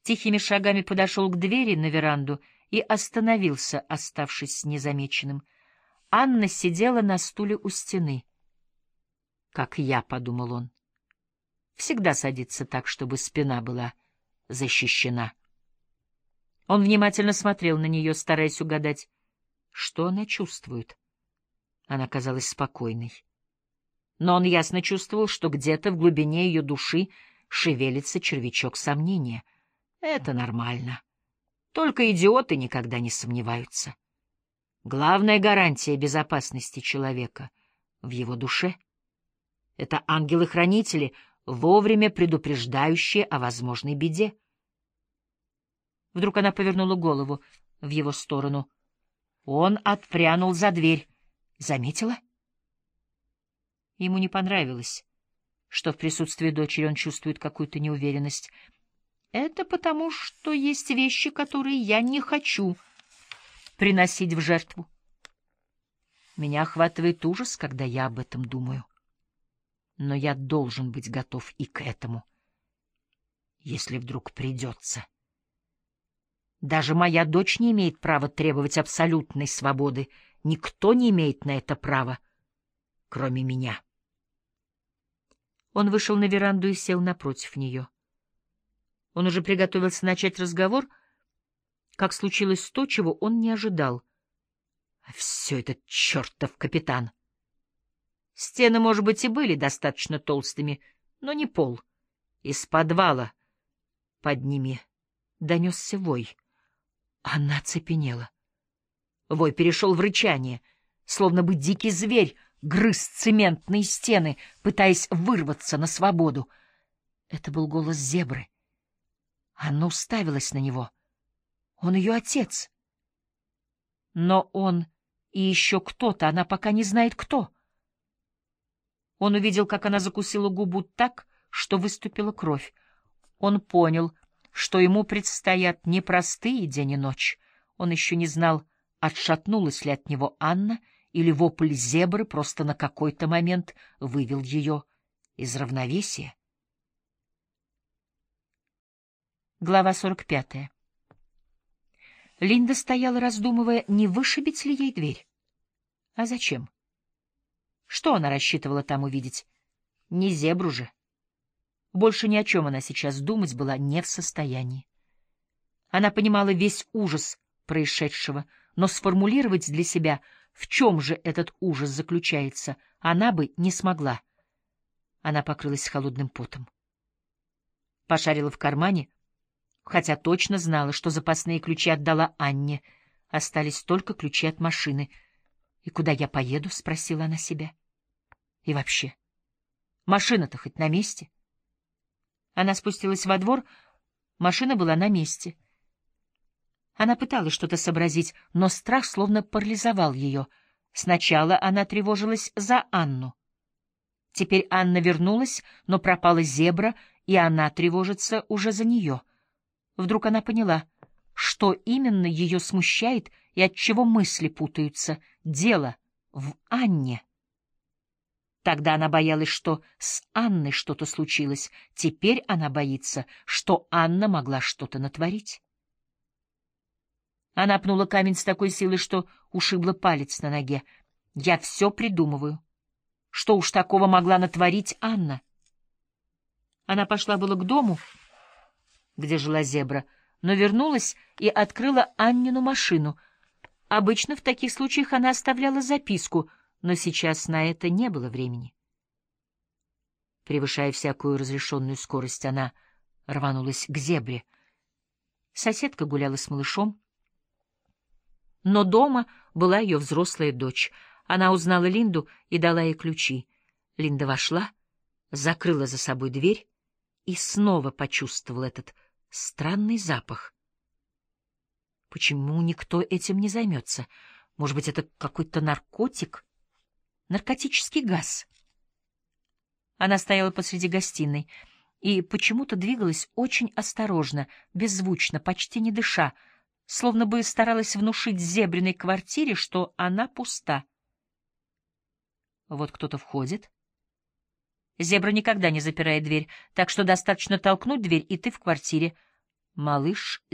Тихими шагами подошел к двери на веранду и остановился, оставшись незамеченным. Анна сидела на стуле у стены. «Как я», — подумал он, — «всегда садится так, чтобы спина была защищена». Он внимательно смотрел на нее, стараясь угадать, что она чувствует. Она казалась спокойной. Но он ясно чувствовал, что где-то в глубине ее души шевелится червячок сомнения. Это нормально. Только идиоты никогда не сомневаются. Главная гарантия безопасности человека в его душе — это ангелы-хранители, вовремя предупреждающие о возможной беде. Вдруг она повернула голову в его сторону. Он отпрянул за дверь. Заметила? Ему не понравилось, что в присутствии дочери он чувствует какую-то неуверенность. Это потому, что есть вещи, которые я не хочу приносить в жертву. Меня охватывает ужас, когда я об этом думаю. Но я должен быть готов и к этому, если вдруг придется. Даже моя дочь не имеет права требовать абсолютной свободы. Никто не имеет на это права, кроме меня. Он вышел на веранду и сел напротив нее. Он уже приготовился начать разговор, как случилось то, чего он не ожидал. А все это чертов капитан! Стены, может быть, и были достаточно толстыми, но не пол. Из подвала под ними донесся вой. Она цепенела. Вой перешел в рычание, словно бы дикий зверь грыз цементные стены, пытаясь вырваться на свободу. Это был голос зебры. Она уставилась на него. Он ее отец. Но он и еще кто-то, она пока не знает кто. Он увидел, как она закусила губу так, что выступила кровь. Он понял, что ему предстоят непростые день и ночь. Он еще не знал, отшатнулась ли от него Анна, или вопль зебры просто на какой-то момент вывел ее из равновесия. Глава 45. Линда стояла, раздумывая, не вышибить ли ей дверь. А зачем? Что она рассчитывала там увидеть? Не зебру же. Больше ни о чем она сейчас думать была не в состоянии. Она понимала весь ужас происшедшего, но сформулировать для себя, в чем же этот ужас заключается, она бы не смогла. Она покрылась холодным потом. Пошарила в кармане, хотя точно знала, что запасные ключи отдала Анне. Остались только ключи от машины. «И куда я поеду?» — спросила она себя. «И вообще, машина-то хоть на месте?» Она спустилась во двор, машина была на месте. Она пыталась что-то сообразить, но страх словно парализовал ее. Сначала она тревожилась за Анну. Теперь Анна вернулась, но пропала зебра, и она тревожится уже за нее. Вдруг она поняла, что именно ее смущает и отчего мысли путаются. Дело в Анне. Тогда она боялась, что с Анной что-то случилось. Теперь она боится, что Анна могла что-то натворить. Она пнула камень с такой силой, что ушибла палец на ноге. «Я все придумываю. Что уж такого могла натворить Анна?» Она пошла было к дому, где жила зебра, но вернулась и открыла Аннину машину. Обычно в таких случаях она оставляла записку, но сейчас на это не было времени. Превышая всякую разрешенную скорость, она рванулась к зебре. Соседка гуляла с малышом, но дома была ее взрослая дочь. Она узнала Линду и дала ей ключи. Линда вошла, закрыла за собой дверь и снова почувствовала этот странный запах. Почему никто этим не займется? Может быть, это какой-то наркотик? Наркотический газ? Она стояла посреди гостиной и почему-то двигалась очень осторожно, беззвучно, почти не дыша, словно бы старалась внушить зебриной квартире, что она пуста. Вот кто-то входит. Зебра никогда не запирает дверь, так что достаточно толкнуть дверь, и ты в квартире. Малыш